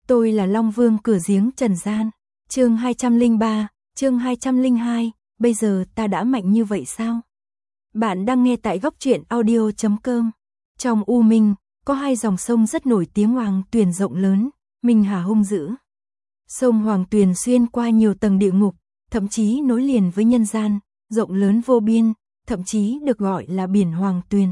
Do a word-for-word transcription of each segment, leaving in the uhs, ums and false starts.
Tôi là Long Vương cửa giếng trần gian. Chương hai trăm lẻ ba, chương hai trăm lẻ hai, bây giờ ta đã mạnh như vậy sao? Bạn đang nghe tại góc truyện audio chấm com. Trong U Minh, có hai dòng sông rất nổi tiếng: Hoàng Tuyền rộng lớn, Minh Hà hung dữ. Sông Hoàng Tuyền xuyên qua nhiều tầng địa ngục, thậm chí nối liền với nhân gian, rộng lớn vô biên, thậm chí được gọi là biển Hoàng Tuyền.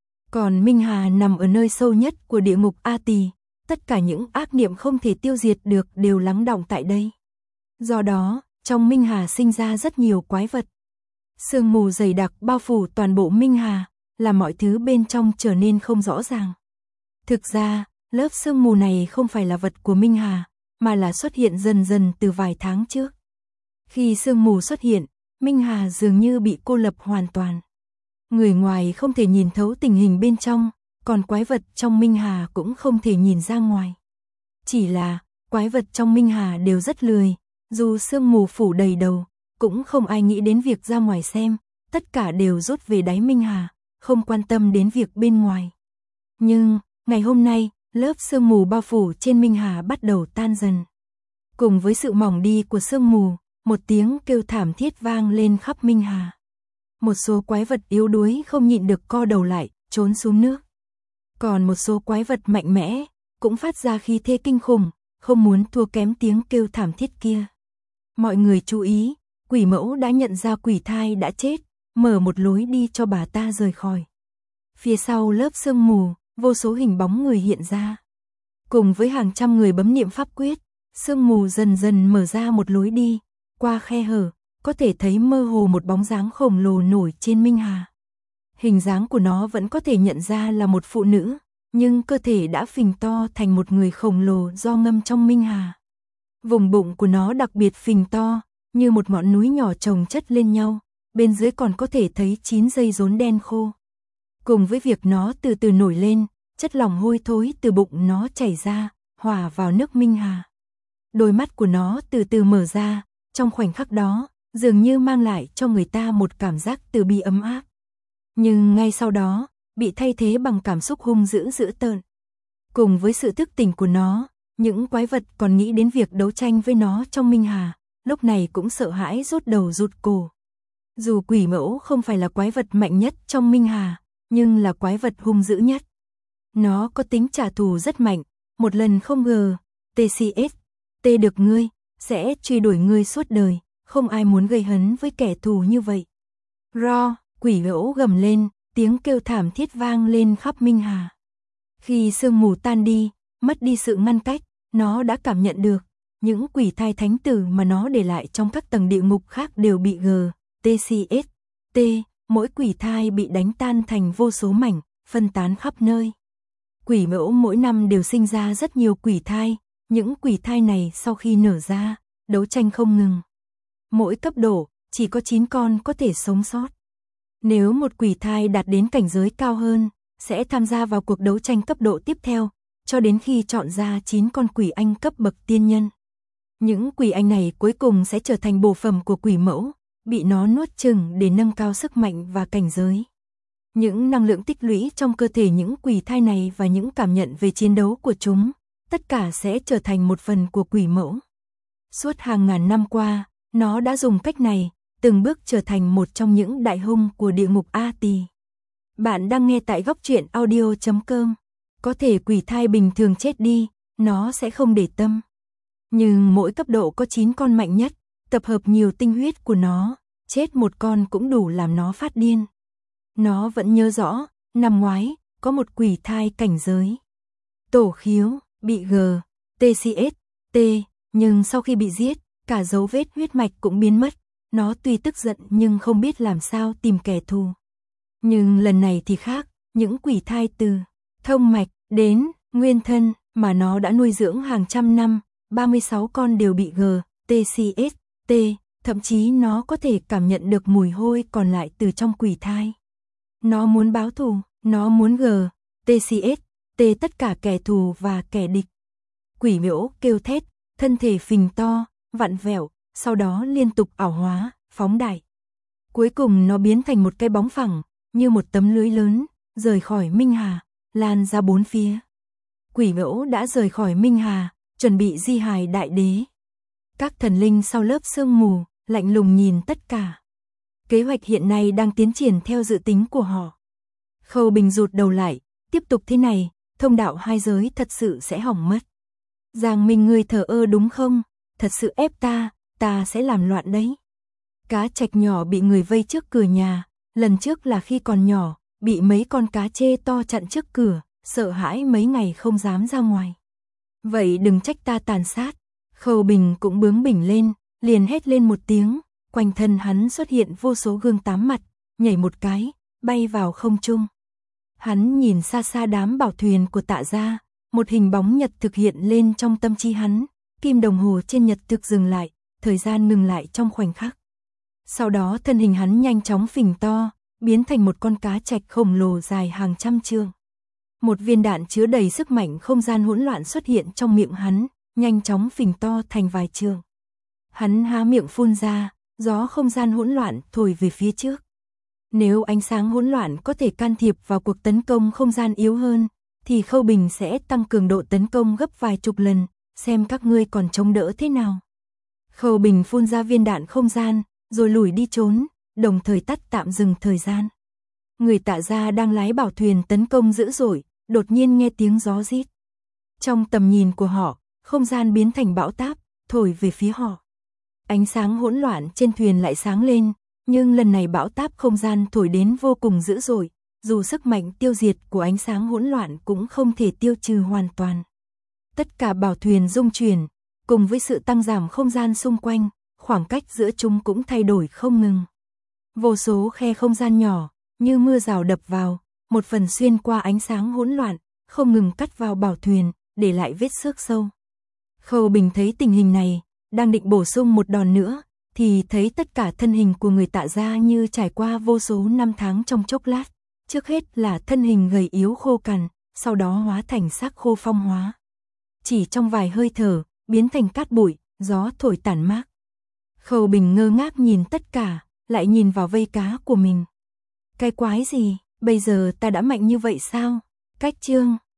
Còn Minh Hà nằm ở nơi sâu nhất của địa ngục A Tỳ, tất cả những ác niệm không thể tiêu diệt được đều lắng đọng tại đây. Do đó, trong Minh Hà sinh ra rất nhiều quái vật. Sương mù dày đặc bao phủ toàn bộ Minh Hà, làm mọi thứ bên trong trở nên không rõ ràng. Thực ra, lớp sương mù này không phải là vật của Minh Hà, mà là xuất hiện dần dần từ vài tháng trước. Khi sương mù xuất hiện, Minh Hà dường như bị cô lập hoàn toàn. Người ngoài không thể nhìn thấu tình hình bên trong, còn quái vật trong Minh Hà cũng không thể nhìn ra ngoài. Chỉ là, quái vật trong Minh Hà đều rất lười, dù sương mù phủ đầy đầu, cũng không ai nghĩ đến việc ra ngoài xem, tất cả đều rút về đáy Minh Hà, không quan tâm đến việc bên ngoài. Nhưng, ngày hôm nay, lớp sương mù bao phủ trên Minh Hà bắt đầu tan dần. Cùng với sự mỏng đi của sương mù, một tiếng kêu thảm thiết vang lên khắp Minh Hà. Một số quái vật yếu đuối không nhịn được co đầu lại, trốn xuống nước. Còn một số quái vật mạnh mẽ, cũng phát ra khí thế kinh khủng, không muốn thua kém tiếng kêu thảm thiết kia. Mọi người chú ý, quỷ mẫu đã nhận ra quỷ thai đã chết, mở một lối đi cho bà ta rời khỏi. Phía sau lớp sương mù, vô số hình bóng người hiện ra. Cùng với hàng trăm người bấm niệm pháp quyết, sương mù dần dần mở ra một lối đi, qua khe hở, có thể thấy mơ hồ một bóng dáng khổng lồ nổi trên Minh Hà. Hình dáng của nó vẫn có thể nhận ra là một phụ nữ, nhưng cơ thể đã phình to thành một người khổng lồ do ngâm trong Minh Hà. Vùng bụng của nó đặc biệt phình to, như một ngọn núi nhỏ chồng chất lên nhau, bên dưới còn có thể thấy chín dây rốn đen khô. Cùng với việc nó từ từ nổi lên, chất lỏng hôi thối từ bụng nó chảy ra, hòa vào nước Minh Hà. Đôi mắt của nó từ từ mở ra, trong khoảnh khắc đó, dường như mang lại cho người ta một cảm giác từ bi ấm áp. Nhưng ngay sau đó, bị thay thế bằng cảm xúc hung dữ dữ tợn. Cùng với sự thức tỉnh của nó, những quái vật còn nghĩ đến việc đấu tranh với nó trong Minh Hà, lúc này cũng sợ hãi rút đầu rụt cổ. Dù quỷ mẫu không phải là quái vật mạnh nhất trong Minh Hà, nhưng là quái vật hung dữ nhất. Nó có tính trả thù rất mạnh, một lần không ngờ, tê xê ét, T được ngươi, sẽ truy đuổi ngươi suốt đời, không ai muốn gây hấn với kẻ thù như vậy. Ro, quỷ mẫu gầm lên, tiếng kêu thảm thiết vang lên khắp Minh Hà. Khi sương mù tan đi, mất đi sự ngăn cách, nó đã cảm nhận được, những quỷ thai thánh tử mà nó để lại trong các tầng địa ngục khác đều bị G, tê xê ét, T, mỗi quỷ thai bị đánh tan thành vô số mảnh, phân tán khắp nơi. Quỷ mẫu mỗi năm đều sinh ra rất nhiều quỷ thai, những quỷ thai này sau khi nở ra, đấu tranh không ngừng. Mỗi cấp độ, chỉ có chín con có thể sống sót. Nếu một quỷ thai đạt đến cảnh giới cao hơn, sẽ tham gia vào cuộc đấu tranh cấp độ tiếp theo, cho đến khi chọn ra chín con quỷ anh cấp bậc tiên nhân. Những quỷ anh này cuối cùng sẽ trở thành bổ phẩm của quỷ mẫu, bị nó nuốt chửng để nâng cao sức mạnh và cảnh giới. Những năng lượng tích lũy trong cơ thể những quỷ thai này và những cảm nhận về chiến đấu của chúng, tất cả sẽ trở thành một phần của quỷ mẫu. Suốt hàng ngàn năm qua, nó đã dùng cách này, từng bước trở thành một trong những đại hung của địa ngục A Tỳ. Bạn đang nghe tại góc truyện audio chấm com. Có thể quỷ thai bình thường chết đi, nó sẽ không để tâm. Nhưng mỗi cấp độ có chín con mạnh nhất, tập hợp nhiều tinh huyết của nó, chết một con cũng đủ làm nó phát điên. Nó vẫn nhớ rõ, năm ngoái, có một quỷ thai cảnh giới Tổ Khiếu, bị G, tê xê ét, T, nhưng sau khi bị giết, cả dấu vết huyết mạch cũng biến mất. Nó tuy tức giận nhưng không biết làm sao tìm kẻ thù. Nhưng lần này thì khác, những quỷ thai từ thông mạch đến nguyên thân mà nó đã nuôi dưỡng hàng trăm năm, ba mươi sáu con đều bị G, tê xê ét, T, thậm chí nó có thể cảm nhận được mùi hôi còn lại từ trong quỷ thai. Nó muốn báo thù, nó muốn G, tê xê ét, T tất cả kẻ thù và kẻ địch. Quỷ mẫu kêu thét, thân thể phình to, vặn vẹo, sau đó liên tục ảo hóa, phóng đại. Cuối cùng nó biến thành một cái bóng phẳng, như một tấm lưới lớn, rời khỏi Minh Hà, lan ra bốn phía. Quỷ mẫu đã rời khỏi Minh Hà, chuẩn bị di hài đại đế. Các thần linh sau lớp sương mù, lạnh lùng nhìn tất cả. Kế hoạch hiện nay đang tiến triển theo dự tính của họ. Khâu Bình rụt đầu lại, tiếp tục thế này, thông đạo hai giới thật sự sẽ hỏng mất. Giang Minh ngươi thờ ơ đúng không? Thật sự ép ta, ta sẽ làm loạn đấy. Cá trạch nhỏ bị người vây trước cửa nhà, lần trước là khi còn nhỏ, bị mấy con cá chê to chặn trước cửa, sợ hãi mấy ngày không dám ra ngoài. Vậy đừng trách ta tàn sát. Khâu Bình cũng bướng bỉnh lên, liền hét lên một tiếng, quanh thân hắn xuất hiện vô số gương tám mặt, nhảy một cái, bay vào không trung. Hắn nhìn xa xa đám bảo thuyền của Tạ gia, một hình bóng nhật thực hiện lên trong tâm trí hắn, kim đồng hồ trên nhật thực dừng lại, thời gian ngừng lại trong khoảnh khắc. Sau đó thân hình hắn nhanh chóng phình to, biến thành một con cá trạch khổng lồ dài hàng trăm trượng. Một viên đạn chứa đầy sức mạnh không gian hỗn loạn xuất hiện trong miệng hắn, nhanh chóng phình to thành vài trượng. Hắn há miệng phun ra, gió không gian hỗn loạn thổi về phía trước. Nếu ánh sáng hỗn loạn có thể can thiệp vào cuộc tấn công không gian yếu hơn, thì Khâu Bình sẽ tăng cường độ tấn công gấp vài chục lần, xem các ngươi còn chống đỡ thế nào. Khâu Bình phun ra viên đạn không gian, rồi lùi đi trốn, đồng thời tắt tạm dừng thời gian. Người Tạ gia đang lái bảo thuyền tấn công dữ dội, đột nhiên nghe tiếng gió rít. Trong tầm nhìn của họ, không gian biến thành bão táp, thổi về phía họ. Ánh sáng hỗn loạn trên thuyền lại sáng lên, nhưng lần này bão táp không gian thổi đến vô cùng dữ dội, dù sức mạnh tiêu diệt của ánh sáng hỗn loạn cũng không thể tiêu trừ hoàn toàn. Tất cả bảo thuyền rung chuyển, cùng với sự tăng giảm không gian xung quanh, khoảng cách giữa chúng cũng thay đổi không ngừng. Vô số khe không gian nhỏ, như mưa rào đập vào, một phần xuyên qua ánh sáng hỗn loạn, không ngừng cắt vào bảo thuyền, để lại vết xước sâu. Khâu Bình thấy tình hình này, đang định bổ sung một đòn nữa, thì thấy tất cả thân hình của người Tạ gia như trải qua vô số năm tháng trong chốc lát. Trước hết là thân hình gầy yếu khô cằn, sau đó hóa thành xác khô phong hóa. Chỉ trong vài hơi thở, biến thành cát bụi, gió thổi tản mát. Khâu Bình ngơ ngác nhìn tất cả, lại nhìn vào vây cá của mình. Cái quái gì, bây giờ ta đã mạnh như vậy sao? Cách chương